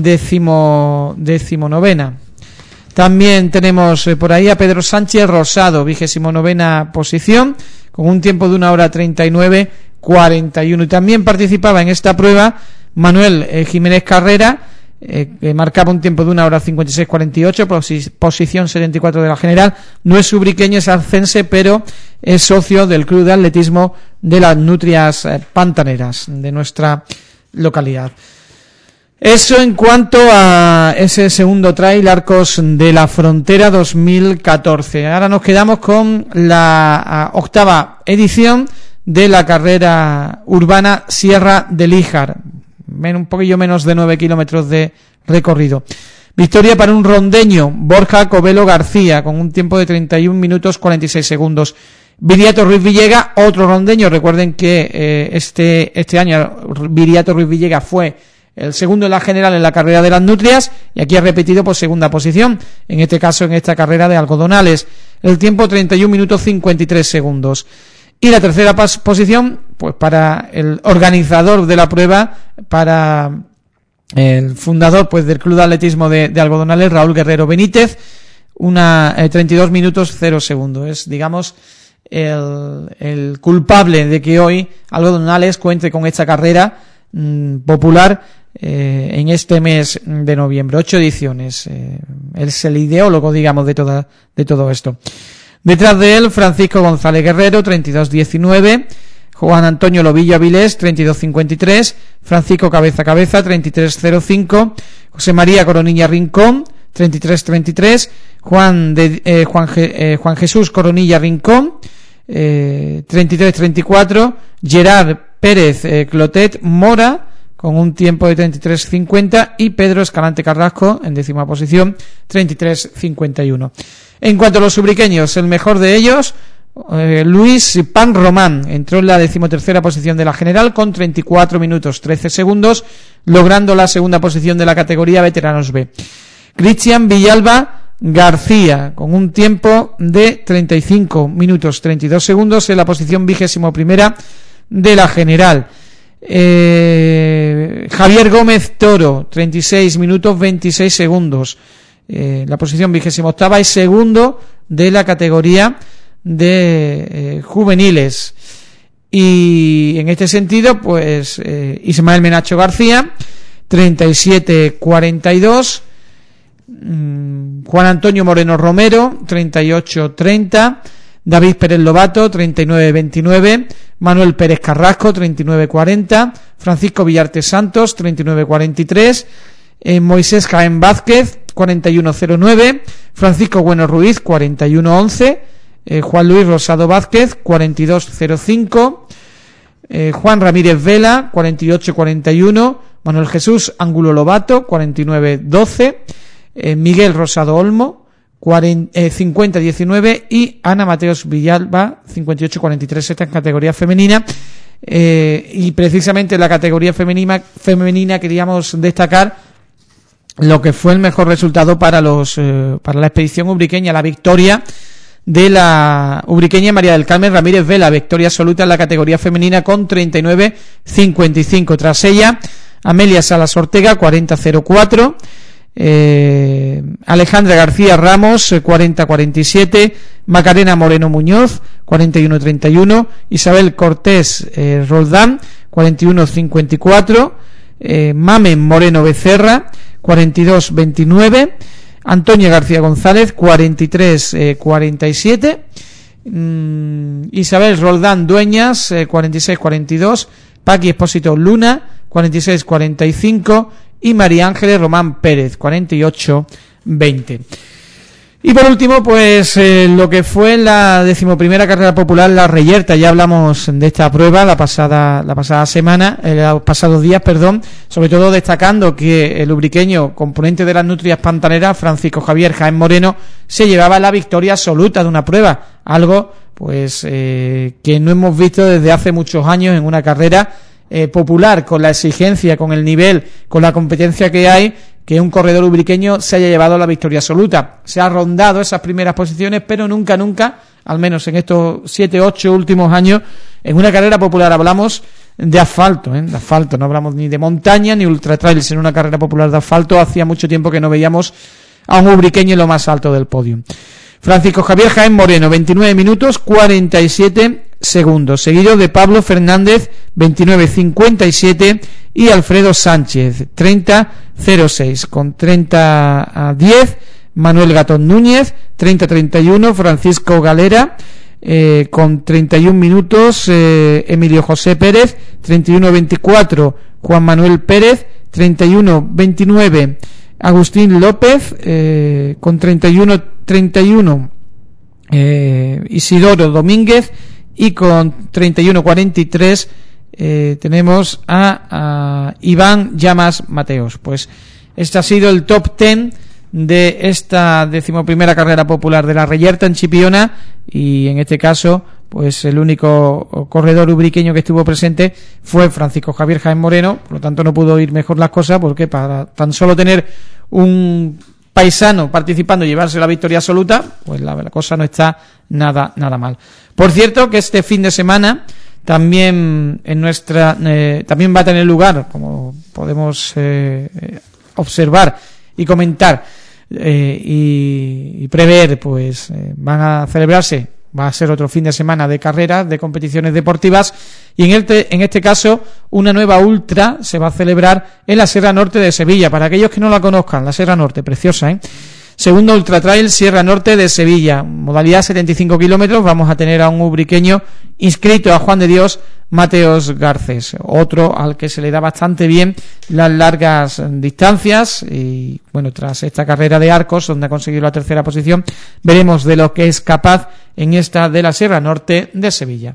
19ª. También tenemos por ahí a Pedro Sánchez Rosado, 29ª posición, con un tiempo de 1 hora 39:41. Y también participaba en esta prueba Manuel Jiménez Carrera, que marcaba un tiempo de 1 hora 56:48, posición 74 de la general. No es ubriqueño, es arcense, pero es socio del Club de Atletismo de las Nutrias Pantaneras de nuestra localidad. Eso en cuanto a ese segundo trail Arcos de la Frontera 2014. Ahora nos quedamos con la 8ª edición de la carrera urbana Sierra de Líjar, un poquillo menos de 9 kilómetros de recorrido. Victoria para un rondeño, Borja Covelo García, con un tiempo de 31 minutos 46 segundos. Viriato Ruiz Villega, otro rondeño. Recuerden que este año Viriato Ruiz Villega fue el segundo en la general en la carrera de las Nutrias, y aquí ha repetido por segunda posición, en este caso en esta carrera de Algodonales. El tiempo 31 minutos 53 segundos. Y la tercera posición, pues para el organizador de la prueba, para el fundador pues del Club de Atletismo de Algodonales, Raúl Guerrero Benítez, 32 minutos 0 segundos. Es, digamos, el culpable de que hoy Algodonales cuente con esta carrera popular en este mes de noviembre. 8 ediciones. Es el ideólogo, digamos, de todo esto. Detrás de él, Francisco González Guerrero, 32:19, Juan Antonio Lobillo Avilés, 32:53, Francisco Cabeza, 33:05, José María Coronilla Rincón, 33:33, Juan Jesús Coronilla Rincón, 33:34, Gerard Pérez Clotet Mora, con un tiempo de 33:50, y Pedro Escalante Carrasco, en 10ª posición, 33:51. En cuanto a los ubriqueños, el mejor de ellos, Luis Pan Román, entró en la 13ª posición de la general con 34 minutos 13 segundos, logrando la segunda posición de la categoría veteranos B. Cristian Villalba García, con un tiempo de 35 minutos 32 segundos en la posición 21ª de la general. Javier Gómez Toro, 36 minutos 26 segundos. La posición 28ª y segundo de la categoría de juveniles. Y en este sentido, pues Ismael Menacho García, 37:42, Juan Antonio Moreno Romero, 38:30, David Pérez Lobato, 39:29, Manuel Pérez Carrasco, 39:40, Francisco Villarte Santos, 39:43, Moisés Jaén Vázquez, 41:09, Francisco Bueno Ruiz, 41:11, Juan Luis Rosado Vázquez, 42:05, Juan Ramírez Vela, 48:41, Manuel Jesús Ángulo Lobato, 49:12, Miguel Rosado Olmo, 50:19, y Ana Mateos Villalba, 58:43. Esta en categoría femenina. Y precisamente en la categoría femenina queríamos destacar lo que fue el mejor resultado para la expedición ubriqueña, la victoria de la ubriqueña María del Carmen Ramírez Vela, victoria absoluta en la categoría femenina con 39:55. Tras ella, Amelia Salas Ortega, 40:04, Alejandra García Ramos, 40:47, Macarena Moreno Muñoz, 41:31, Isabel Cortés Roldán, 41:54, Mamen Moreno Becerra, 42:29, Antonio García González, 43:47, Isabel Roldán Dueñas, 46:42, Paqui Espósito Luna, 46:45, y María Ángeles Román Pérez, 48:20. Y por último, pues lo que fue la 11ª carrera popular, la Reyerta. Ya hablamos de esta prueba los pasados días, sobre todo destacando que el ubriqueño, componente de las Nutrias Pantaneras, Francisco Javier Jaén Moreno, se llevaba la victoria absoluta de una prueba, algo pues que no hemos visto desde hace muchos años en una carrera popular, con la exigencia, con el nivel, con la competencia que hay, que un corredor ubriqueño se haya llevado la victoria absoluta. Se ha rondado esas primeras posiciones, pero nunca, al menos en estos 7-8 últimos años, en una carrera popular hablamos de asfalto, de asfalto, no hablamos ni de montaña ni ultra trails, en una carrera popular de asfalto hacía mucho tiempo que no veíamos a un ubriqueño en lo más alto del podio. Francisco Javier Jaén Moreno, 29 minutos 47 segundos, seguido de Pablo Fernández, 29:57, y Alfredo Sánchez, 30:06, con 30:10 Manuel Gatón Núñez, 30:31 Francisco Galera, con 31 minutos Emilio José Pérez, 31:24 Juan Manuel Pérez, 31:29 Agustín López, con 31:31 Isidoro Domínguez, y con 31:43 tenemos a Iván Llamas Mateos. Pues este ha sido el top 10 de esta 11ª carrera popular de la Reyerta en Chipiona, y en este caso pues el único corredor ubriqueño que estuvo presente fue Francisco Javier Jaén Moreno. Por lo tanto no pudo ir mejor las cosas, porque para tan solo tener un paisano participando y llevarse la victoria absoluta, pues la cosa no está nada mal. Por cierto, que este fin de semana también también va a tener lugar, como podemos observar y comentar y prever, pues van a celebrarse, va a ser otro fin de semana de carreras, de competiciones deportivas, y en este caso una nueva ultra se va a celebrar en la Sierra Norte de Sevilla. Para aquellos que no la conozcan, la Sierra Norte, preciosa, Segundo Ultra Trail Sierra Norte de Sevilla, modalidad 75 kilómetros. Vamos a tener a un ubriqueño inscrito, a Juan de Dios Mateos Garcés, otro al que se le da bastante bien las largas distancias, y bueno, tras esta carrera de Arcos, donde ha conseguido la 3ª posición, veremos de lo que es capaz en esta de la Sierra Norte de Sevilla.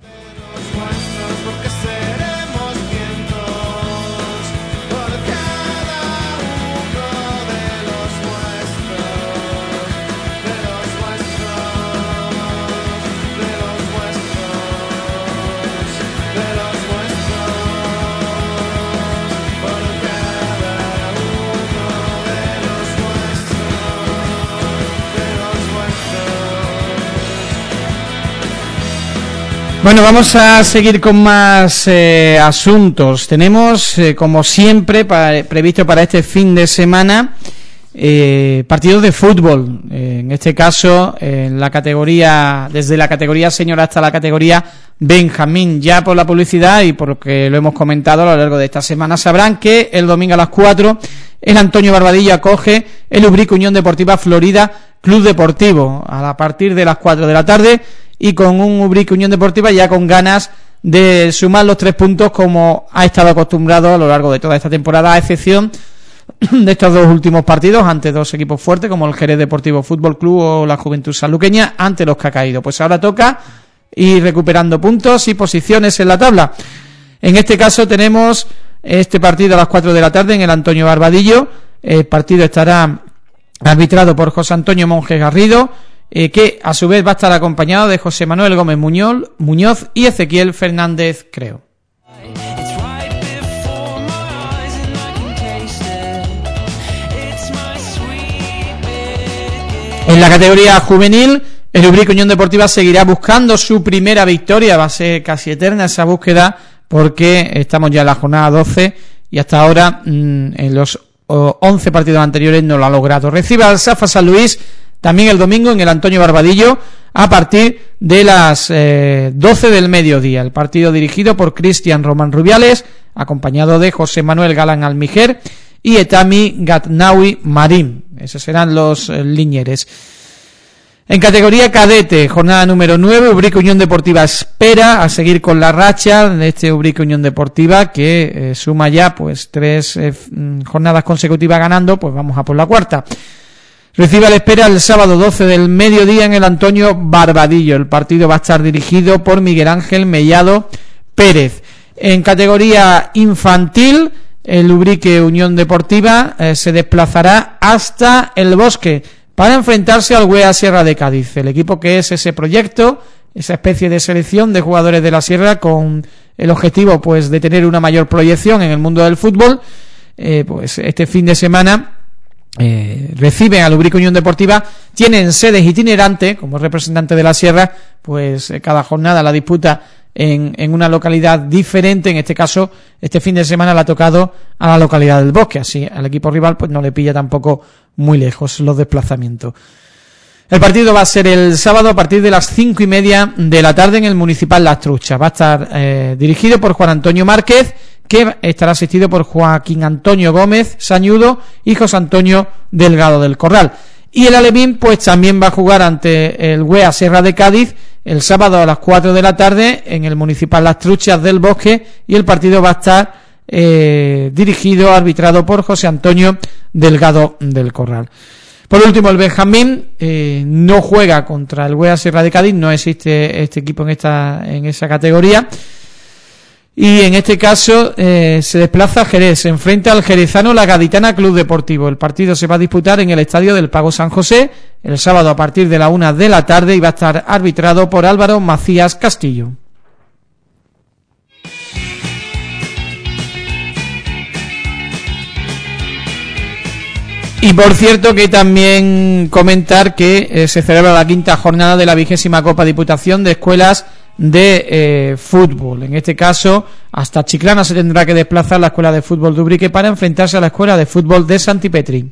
Bueno, vamos a seguir con más asuntos. Tenemos, como siempre, previsto para este fin de semana, partidos de fútbol. En este caso, en la categoría, desde la categoría senior hasta la categoría Benjamín. Ya por la publicidad y por lo que lo hemos comentado a lo largo de esta semana, sabrán que el domingo a las 4 el Antonio Barbadillo acoge el Ubrique Unión Deportiva Florida Club Deportivo a partir de las 4 de la tarde, y con un Ubrique Unión Deportiva ya con ganas de sumar los 3 puntos, como ha estado acostumbrado a lo largo de toda esta temporada, a excepción de estos dos últimos partidos ante dos equipos fuertes como el Jerez Deportivo Fútbol Club o la Juventud Sanluqueña, ante los que ha caído. Pues ahora toca ir recuperando puntos y posiciones en la tabla. En este caso tenemos este partido a las 4 de la tarde en el Antonio Barbadillo. El partido estará arbitrado por José Antonio Monjes Garrido, que a su vez va a estar acompañado de José Manuel Gómez Muñoz y Ezequiel Fernández Creo. En la categoría juvenil, el Ubrique Unión Deportiva seguirá buscando su primera victoria. Va a ser casi eterna esa búsqueda, porque estamos ya en la jornada 12 y hasta ahora en los 11 partidos anteriores no lo ha logrado. Recibe al Safa San Luis también el domingo en el Antonio Barbadillo a partir de las 12 del mediodía. El partido dirigido por Cristian Román Rubiales, acompañado de José Manuel Galán Almijer y Etami Gatnawi Marín. Esos serán los linieres. En categoría cadete, jornada número 9, Ubrique Unión Deportiva espera a seguir con la racha de este Ubrique Unión Deportiva, que suma ya pues 3 jornadas consecutivas ganando. Pues vamos a por la cuarta. recibe a la espera el sábado 12 del mediodía en el Antonio Barbadillo. El partido va a estar dirigido por Miguel Ángel Mellado Pérez. En categoría infantil, el Ubrique Unión Deportiva se desplazará hasta El Bosque para enfrentarse al UEA Sierra de Cádiz, el equipo que es ese proyecto, esa especie de selección de jugadores de la Sierra con el objetivo pues de tener una mayor proyección en el mundo del fútbol. Pues este fin de semana reciben al Ubrique Unión Deportiva, tienen sedes itinerantes como representante de la Sierra, pues cada jornada la disputa en una localidad diferente. En este caso, este fin de semana le ha tocado a la localidad del Bosque, así al equipo rival pues no le pilla tampoco muy lejos los desplazamientos. El partido va a ser el sábado a partir de las 5:30 de la tarde en el Municipal Las Truchas. Va a estar dirigido por Juan Antonio Márquez, que estará asistido por Joaquín Antonio Gómez Sañudo y José Antonio Delgado del Corral. Y el Alevín pues también va a jugar ante el UEA Sierra de Cádiz el sábado a las 4 de la tarde en el Municipal Las Truchas del Bosque, y el partido va a estar dirigido, arbitrado por José Antonio Delgado del Corral. Por último, el Benjamín no juega contra el UEA Sierra de Cádiz, no existe este equipo en esa categoría, y en este caso se desplaza a Jerez, se enfrenta al jerezano La Gaditana Club Deportivo. El partido se va a disputar en el Estadio del Pago San José el sábado a partir de la 1 de la tarde y va a estar arbitrado por Álvaro Macías Castillo. Y por cierto que también comentar que se celebra la 5ª jornada de la 20ª Copa Diputación de Escuelas de fútbol. En este caso, hasta Chiclana se tendrá que desplazar la Escuela de Fútbol de Ubrique para enfrentarse a la Escuela de Fútbol de Santipetri.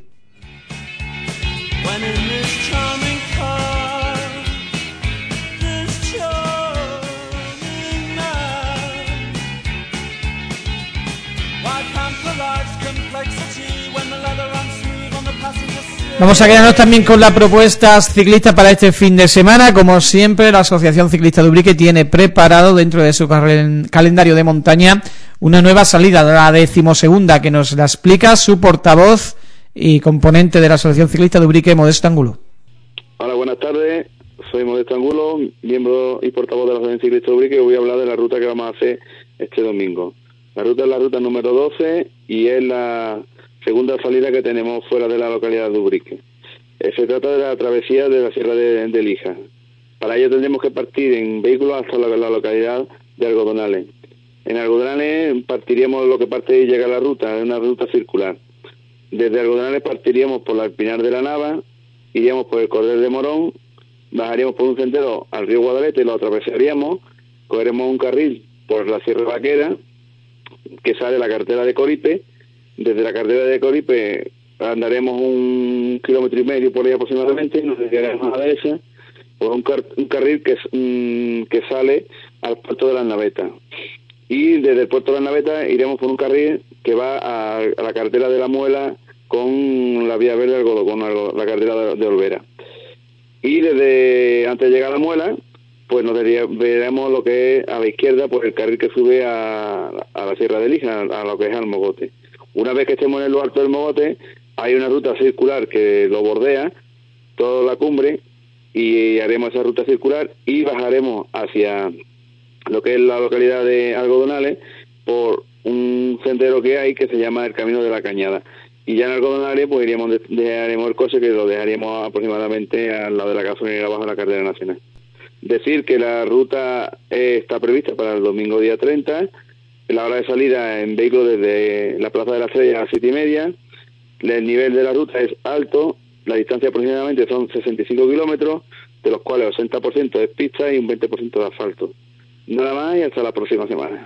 Vamos a quedarnos también con las propuestas ciclistas para este fin de semana. Como siempre, la Asociación Ciclista de Ubrique tiene preparado dentro de su calendario de montaña una nueva salida, la 12ª, que nos la explica su portavoz y componente de la Asociación Ciclista de Ubrique, Modesto Angulo. Hola, buenas tardes. Soy Modesto Angulo, miembro y portavoz de la Asociación Ciclista de Ubrique, y voy a hablar de la ruta que vamos a hacer este domingo. La ruta es la ruta número 12 y es la segunda salida que tenemos fuera de la localidad de Ubrique. Se trata de la travesía de la Sierra de Lija. Para ello tendremos que partir en vehículos hasta la localidad de Algodonales. En Algodonales partiríamos lo que parte y llega a la ruta, es una ruta circular. Desde Algodonales partiríamos por la Pinar de la Nava, iríamos por el Cordel de Morón, bajaríamos por un sendero al río Guadalete, lo atravesaríamos, cogeremos un carril por la Sierra Vaquera, que sale la carretera de Coripe. Desde la carretera de Coripe andaremos 1,5 kilómetros por ahí aproximadamente, y nos desviaremos a la derecha por un carril que sale al puerto de las Navetas. Y desde el puerto de las Navetas iremos por un carril que va a la carretera de la Muela con la vía verde con la carretera de Olvera. Y desde antes de llegar a la Muela, pues nos veremos lo que es a la izquierda por el carril que sube a la Sierra de Lija, a lo que es al Mogote. Una vez que estemos en lo alto del Mogote, hay una ruta circular que lo bordea toda la cumbre, y haremos esa ruta circular y bajaremos hacia lo que es la localidad de Algodonales por un sendero que hay que se llama el Camino de la Cañada. Y ya en Algodonales pues dejaremos el coche, que lo dejaríamos aproximadamente al lado de la gasolinera bajo la carretera nacional. Decir que la ruta está prevista para el domingo día 30, la hora de salida en vehículo desde la Plaza de la Estrella a las 7:30, el nivel de la ruta es alto, la distancia aproximadamente son 65 kilómetros, de los cuales 80% es pista y un 20% de asfalto. Nada más y hasta la próxima semana.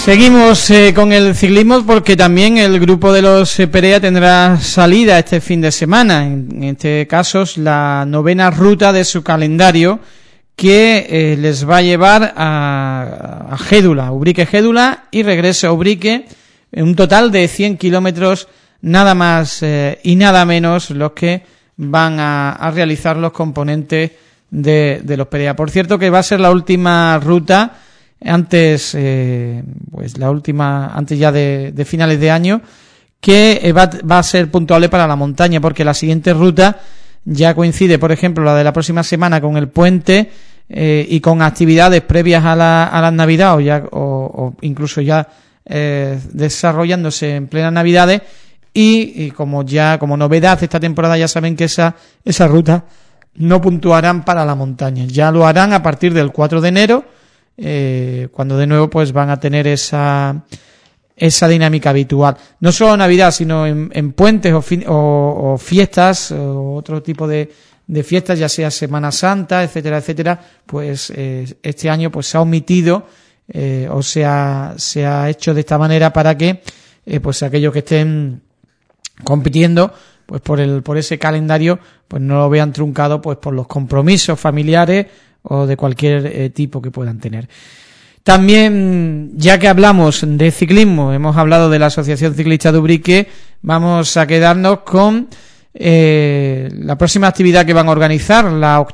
Seguimos con el ciclismo porque también el grupo de los Perea tendrá salida este fin de semana. En este caso es la 9ª ruta de su calendario que les va a llevar a Gédula, Ubrique Gédula y regreso a Ubrique, en un total de 100 kilómetros nada más y nada menos los que van a realizar los componentes de los Perea. Por cierto que va a ser la última ruta antes antes ya de finales de año, que va a ser puntuable para la montaña, porque la siguiente ruta ya coincide, por ejemplo, la de la próxima semana con el puente y con actividades previas a las Navidades o incluso ya desarrollándose en plenas Navidades y como novedad de esta temporada ya saben que esa ruta no puntuarán para la montaña, ya lo harán a partir del 4 de enero, cuando de nuevo pues van a tener esa dinámica habitual, no solo Navidad sino en puentes o fiestas o otro tipo de fiestas, ya sea Semana Santa, etcétera, pues este año pues se ha omitido o se ha hecho de esta manera para que pues aquellos que estén compitiendo pues por ese calendario pues no lo vean truncado pues por los compromisos familiares o de cualquier tipo que puedan tener. También, ya que hablamos de ciclismo, hemos hablado de la Asociación Ciclista de Ubrique, vamos a quedarnos con la próxima actividad que van a organizar, la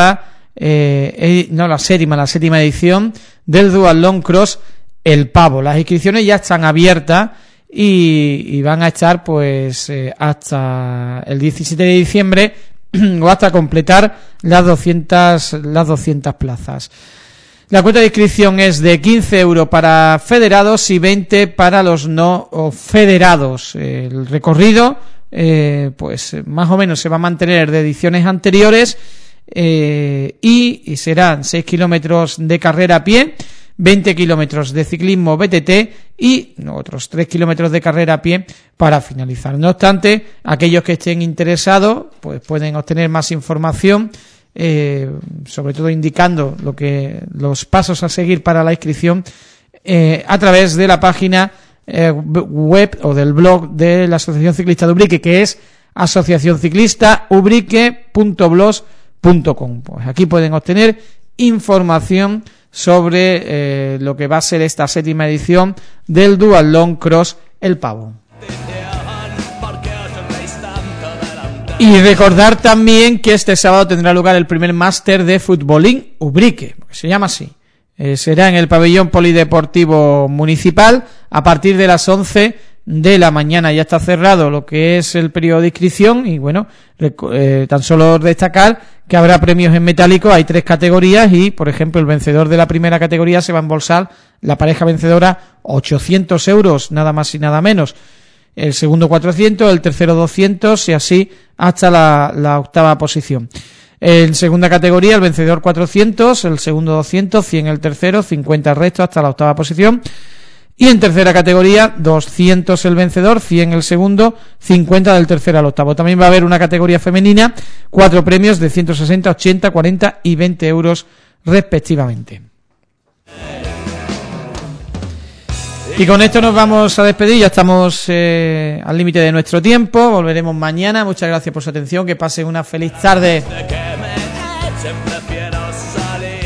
séptima edición del Duathlon Cross El Pavo. Las inscripciones ya están abiertas y van a estar pues hasta el 17 de diciembre o hasta completar las 200 plazas. La cuota de inscripción es de 15 euros para federados y 20 para los no federados. El recorrido pues más o menos se va a mantener de ediciones anteriores y serán 6 kilómetros de carrera a pie, 20 kilómetros de ciclismo BTT y otros 3 kilómetros de carrera a pie para finalizar. No obstante, aquellos que estén interesados pues pueden obtener más información, sobre todo indicando los pasos a seguir para la inscripción a través de la página web o del blog de la Asociación Ciclista de Ubrique, que es asociacionciclistaubrique.blogspot.com. Pues aquí pueden obtener información sobre lo que va a ser esta séptima edición del Duathlon Cross El Pavo. Y recordar también que este sábado tendrá lugar el primer máster de futbolín Ubrique, que se llama así. Será en el pabellón polideportivo municipal a partir de las 11 de la mañana. Ya está cerrado lo que es el periodo de inscripción y bueno, tan solo destacar que habrá premios en metálico. Hay 3 categorías y, por ejemplo, el vencedor de la primera categoría se va a embolsar, la pareja vencedora, 800 euros, nada más y nada menos. El segundo 400, el tercero 200 y así hasta la octava posición. En segunda categoría el vencedor 400, el segundo 200, 100 el tercero, 50 el resto hasta la octava posición. Y en tercera categoría 200 el vencedor, 100 el segundo, 50 del tercero al octavo. También va a haber una categoría femenina, 4 premios de 160, 80, 40 y 20 euros respectivamente. Y con esto nos vamos a despedir, ya estamos al límite de nuestro tiempo, volveremos mañana. Muchas gracias por su atención, que pasen una feliz tarde.